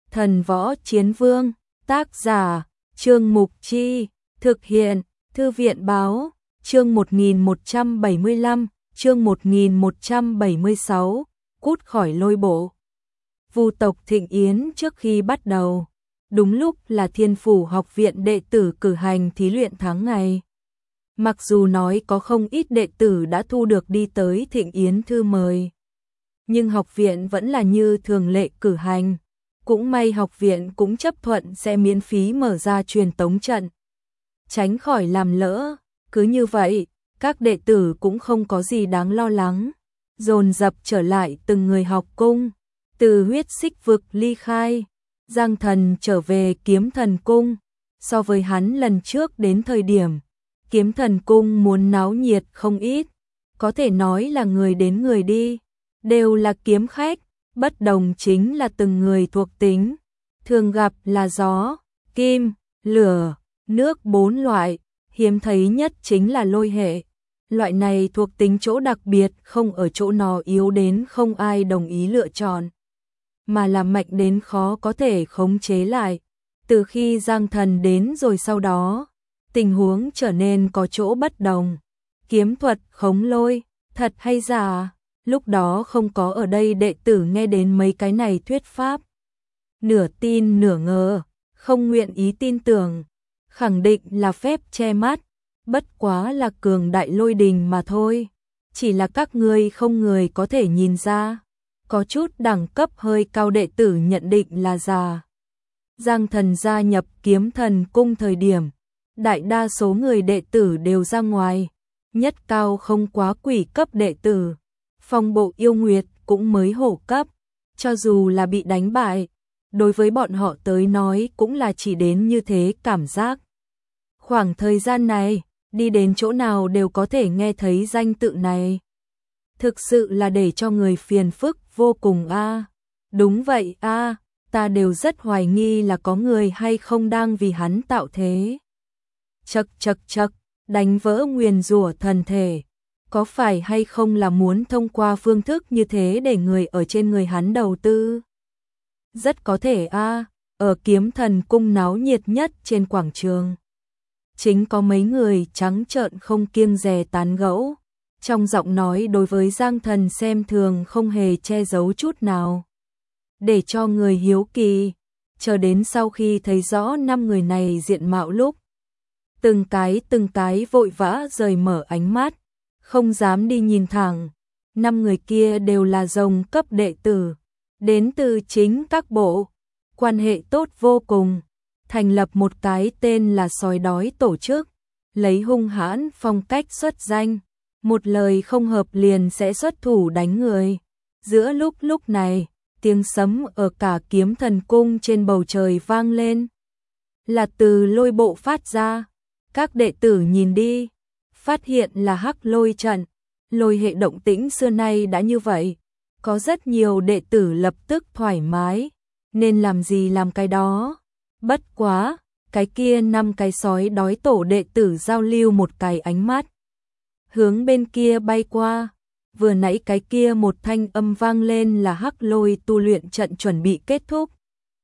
Thần Võ Chiến Vương, tác giả, Trương Mục Chi, thực hiện, Thư viện Báo, chương 1175, chương 1176, cút khỏi lôi bộ. Vu tộc Thịnh Yến trước khi bắt đầu, đúng lúc là Thiên Phủ Học viện đệ tử cử hành thí luyện tháng ngày. Mặc dù nói có không ít đệ tử đã thu được đi tới Thịnh Yến thư mời, nhưng học viện vẫn là như thường lệ cử hành. Cũng may học viện cũng chấp thuận sẽ miễn phí mở ra truyền tống trận, tránh khỏi làm lỡ. Cứ như vậy, các đệ tử cũng không có gì đáng lo lắng, dồn dập trở lại từng người học cung. Từ Huyết Xích Vực ly khai, Giang Thần trở về Kiếm Thần Cung. So với hắn lần trước đến thời điểm, Kiếm Thần Cung muốn náo nhiệt không ít, có thể nói là người đến người đi, đều là kiếm khách, bất đồng chính là từng người thuộc tính. Thường gặp là gió, kim, lửa, nước 4 loại, hiếm thấy nhất chính là lôi hệ. Loại này thuộc tính chỗ đặc biệt không ở chỗ nó yếu đến không ai đồng ý lựa chọn, mà là mạnh đến khó có thể khống chế lại. Từ khi Giang Thần đến rồi sau đó, tình huống trở nên có chỗ bất đồng. Kiếm thuật khống lôi, thật hay giả? Lúc đó không có ở đây đệ tử nghe đến mấy cái này thuyết pháp, nửa tin nửa ngờ, không nguyện ý tin tưởng, khẳng định là phép che mắt, bất quá là cường đại lôi đình mà thôi. Chỉ là các ngươi không người có thể nhìn ra, có chút đẳng cấp hơi cao đệ tử nhận định là giả. Giang Thần gia nhập Kiếm Thần Cung thời điểm, đại đa số người đệ tử đều ra ngoài, nhất cao không quá quỷ cấp đệ tử. Phong bộ yêu nguyệt cũng mới hổ cấp, cho dù là bị đánh bại, đối với bọn họ tới nói cũng là chỉ đến như thế cảm giác. Khoảng thời gian này, đi đến chỗ nào đều có thể nghe thấy danh tự này. Thực sự là để cho người phiền phức vô cùng a. Đúng vậy a, ta đều rất hoài nghi là có người hay không đang vì hắn tạo thế. Chậc chậc chậc, đánh vỡ nguyền rủa thần thể. Có phải hay không là muốn thông qua phương thức như thế để người ở trên người hắn đầu tư? Rất có thể a, ở Kiếm Thần Cung náo nhiệt nhất trên quảng trường, chính có mấy người trắng trợn không kiêng dè tán gẫu, trong giọng nói đối với Giang Thần xem thường không hề che giấu chút nào. Để cho người hiếu kỳ, chờ đến sau khi thấy rõ 5 người này diện mạo lúc, từng cái vội vã rời mở ánh mắt, không dám đi nhìn thẳng. 5 người kia đều là rồng cấp đệ tử, đến từ chính các bộ, quan hệ tốt vô cùng, thành lập một cái tên là Sói Đói tổ chức, lấy hung hãn phong cách xuất danh, một lời không hợp liền sẽ xuất thủ đánh người. Giữa lúc này, tiếng sấm ở cả Kiếm Thần Cung trên bầu trời vang lên, là từ lôi bộ phát ra. Các đệ tử nhìn đi, phát hiện là hắc lôi trận. Lôi hệ động tĩnh xưa nay đã như vậy, có rất nhiều đệ tử lập tức thoải mái, nên làm gì làm cái đó. Bất quá, cái kia 5 cái sói đói tổ đệ tử giao lưu một cái ánh mắt, hướng bên kia bay qua. Vừa nãy cái kia một thanh âm vang lên là hắc lôi tu luyện trận chuẩn bị kết thúc.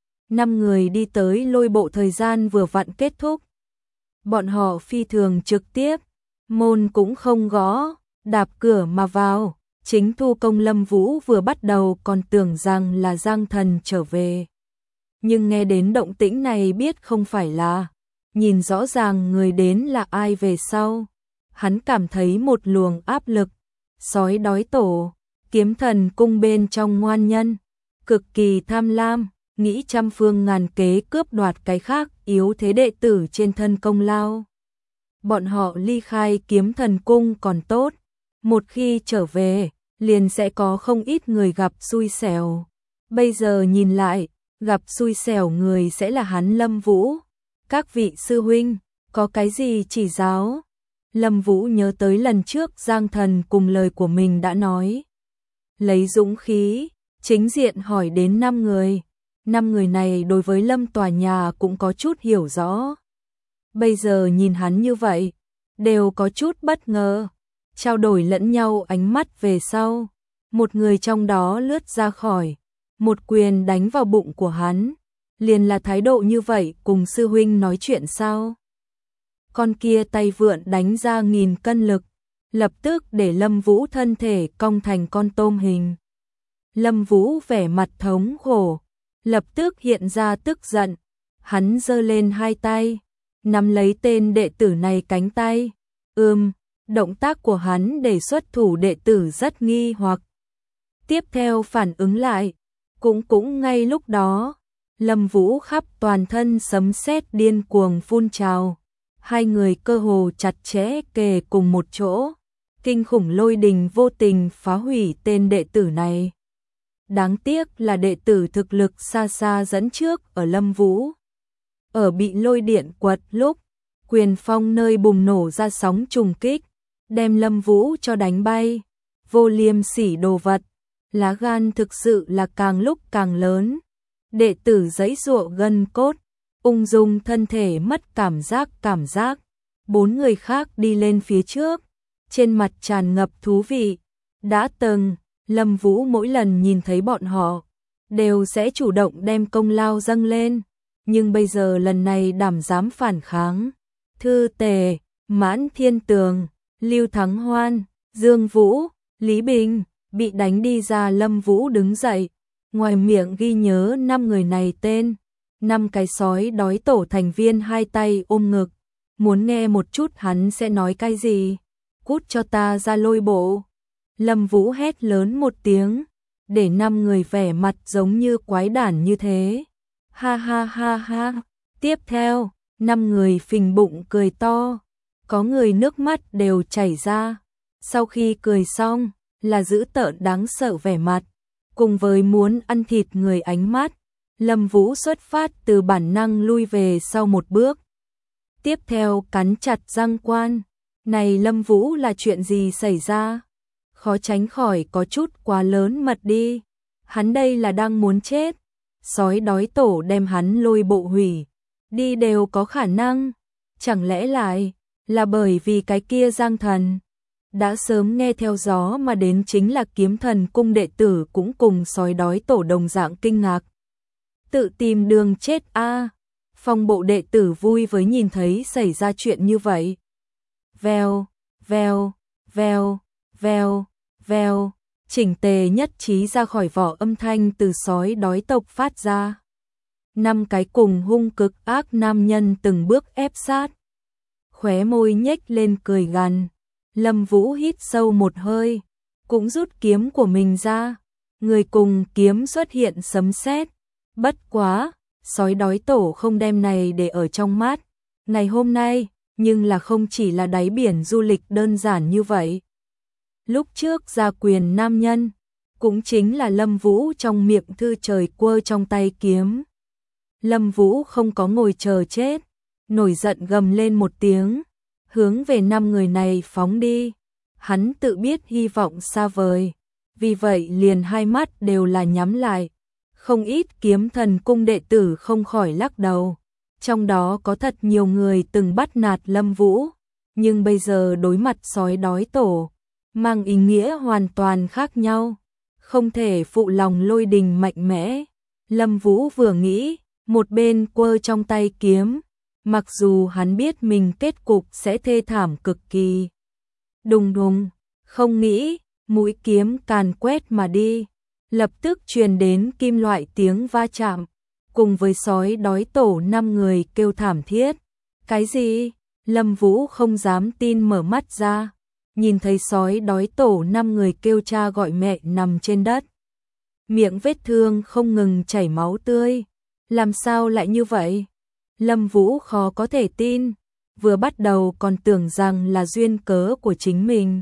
5 người đi tới lôi bộ thời gian vừa vặn kết thúc. Bọn họ phi thường trực tiếp, môn cũng không gõ, đạp cửa mà vào. Chính thu công Lâm Vũ vừa bắt đầu còn tưởng rằng là Giang Thần trở về, nhưng nghe đến động tĩnh này biết không phải là, nhìn rõ ràng người đến là ai về sau, hắn cảm thấy một luồng áp lực. Sói đói tổ, Kiếm Thần Cung bên trong ngoan nhân, cực kỳ tham lam, nghĩ trăm phương ngàn kế cướp đoạt cái khác yếu thế đệ tử trên thân công lao. Bọn họ ly khai Kiếm Thần Cung còn tốt, một khi trở về, liền sẽ có không ít người gặp xui xẻo. Bây giờ nhìn lại, gặp xui xẻo người sẽ là hắn Lâm Vũ. Các vị sư huynh, có cái gì chỉ giáo? Lâm Vũ nhớ tới lần trước Giang Thần cùng lời của mình đã nói. Lấy dũng khí, chính diện hỏi đến 5 người. 5 người này đối với Lâm tòa nhà cũng có chút hiểu rõ. Bây giờ nhìn hắn như vậy, đều có chút bất ngờ. Trao đổi lẫn nhau ánh mắt về sau, một người trong đó lướt ra khỏi, một quyền đánh vào bụng của hắn. liền là thái độ như vậy cùng sư huynh nói chuyện sao? Con kia tay vượn đánh ra 1000 cân lực, lập tức để Lâm Vũ thân thể cong thành con tôm hình. Lâm Vũ vẻ mặt thống khổ, lập tức hiện ra tức giận, hắn giơ lên hai tay, nắm lấy tên đệ tử này cánh tay. Động tác của hắn để xuất thủ đệ tử rất nghi hoặc. Tiếp theo phản ứng lại, cũng ngay lúc đó, Lâm Vũ khắp toàn thân sấm sét điên cuồng phun trào. Hai người cơ hồ chặt chẽ kề cùng một chỗ, kinh khủng lôi đình vô tình phá hủy tên đệ tử này. Đáng tiếc là đệ tử thực lực xa xa dẫn trước ở Lâm Vũ. Ở bị lôi điện quật lúc, quyền phong nơi bùng nổ ra sóng trùng kích, đem Lâm Vũ cho đánh bay. Vô liêm sỉ đồ vật, lá gan thực sự là càng lúc càng lớn. Đệ tử giãy giụa gân cốt, ung dung thân thể mất cảm giác. 4 người khác đi lên phía trước, trên mặt tràn ngập thú vị. Đã từng, Lâm Vũ mỗi lần nhìn thấy bọn họ, đều sẽ chủ động đem công lao dâng lên, nhưng bây giờ lần này đảm dám phản kháng. Thư Tề, Mãn Thiên Tường, Lưu Thắng Hoan, Dương Vũ, Lý Bình, bị đánh đi ra. Lâm Vũ đứng dậy, ngoài miệng ghi nhớ 5 người này tên. 5 cái sói đói tổ thành viên hai tay ôm ngực, muốn nghe một chút hắn sẽ nói cái gì. Cút cho ta ra lôi bộ. Lâm Vũ hét lớn một tiếng, để 5 người vẻ mặt giống như quái đản như thế. Ha ha ha ha. Tiếp theo, 5 người phình bụng cười to, có người nước mắt đều chảy ra. Sau khi cười xong, là dữ tợn đáng sợ vẻ mặt, cùng với muốn ăn thịt người ánh mắt. Lâm Vũ xuất phát từ bản năng lui về sau một bước. Tiếp theo cắn chặt răng quan. Này Lâm Vũ là chuyện gì xảy ra? Khó tránh khỏi có chút quá lớn mật đi. Hắn đây là đang muốn chết. Sói đói tổ đem hắn lôi bộ hủy đi đều có khả năng. Chẳng lẽ lại là bởi vì cái kia Giang Thần đã sớm nghe theo gió mà đến, chính là Kiếm Thần cung đệ tử cũng cùng sói đói tổ đồng dạng kinh ngạc. Tự tìm đường chết a. Phong bộ đệ tử vui với nhìn thấy xảy ra chuyện như vậy. Vèo, vèo, vèo, vèo, vèo, chỉnh tề nhất trí ra khỏi vỏ âm thanh từ sói đói tộc phát ra. 5 cái cùng hung cực ác nam nhân từng bước ép sát. Khóe môi nhếch lên cười gằn. Lâm Vũ hít sâu một hơi, cũng rút kiếm của mình ra. Người cùng kiếm xuất hiện sấm sét. Bất quá, sói đói tổ không đem này để ở trong mắt. Ngày hôm nay, nhưng là không chỉ là đáy biển du lịch đơn giản như vậy. Lúc trước gia quyền nam nhân, cũng chính là Lâm Vũ trong miệng thư trời quơ trong tay kiếm. Lâm Vũ không có ngồi chờ chết, nổi giận gầm lên một tiếng, hướng về 5 người này phóng đi. Hắn tự biết hy vọng xa vời, vì vậy liền hai mắt đều là nhắm lại. Không ít Kiếm Thần cung đệ tử không khỏi lắc đầu. Trong đó có thật nhiều người từng bắt nạt Lâm Vũ, nhưng bây giờ đối mặt sói đói tổ, mang ý nghĩa hoàn toàn khác nhau. Không thể phụ lòng lôi đình mạnh mẽ. Lâm Vũ vừa nghĩ, một bên quơ trong tay kiếm, mặc dù hắn biết mình kết cục sẽ thê thảm cực kỳ. Đùng đùng, không nghĩ, mũi kiếm càn quét mà đi, lập tức truyền đến kim loại tiếng va chạm, cùng với sói đói tổ 5 người kêu thảm thiết. Cái gì? Lâm Vũ không dám tin mở mắt ra, nhìn thấy sói đói tổ 5 người kêu cha gọi mẹ nằm trên đất. Miệng vết thương không ngừng chảy máu tươi. Làm sao lại như vậy? Lâm Vũ khó có thể tin, vừa bắt đầu còn tưởng rằng là duyên cớ của chính mình.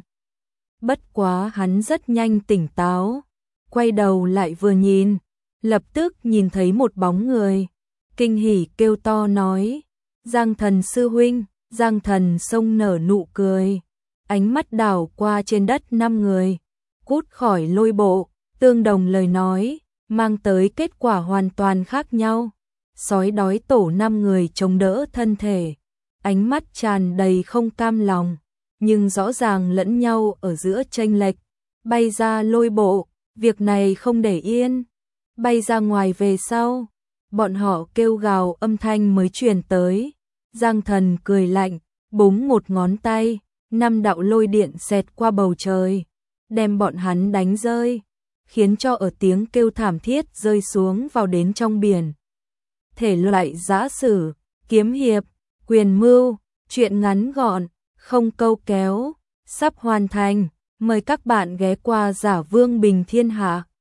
Bất quá hắn rất nhanh tỉnh táo, quay đầu lại vừa nhìn, lập tức nhìn thấy một bóng người, kinh hỉ kêu to nói: Giang Thần sư huynh. Giang Thần xông nở nụ cười, ánh mắt đảo qua trên đất 5 người, cút khỏi lôi bộ, tương đồng lời nói, mang tới kết quả hoàn toàn khác nhau. Sói đói tổ 5 người chống đỡ thân thể, ánh mắt tràn đầy không cam lòng, nhưng rõ ràng lẫn nhau ở giữa chênh lệch, bay ra lôi bộ, việc này không để yên, bay ra ngoài về sau. bọn họ kêu gào âm thanh mới truyền tới. Giang Thần cười lạnh, búng một ngón tay, 5 đạo lôi điện xẹt qua bầu trời, đem bọn hắn đánh rơi, khiến cho ở tiếng kêu thảm thiết rơi xuống vào đến trong biển. Thể loại giã sử, kiếm hiệp, quyền mưu, truyện ngắn gọn, không câu kéo, sắp hoàn thành. Mời các bạn ghé qua Giả Vương Bình Thiên Hạ.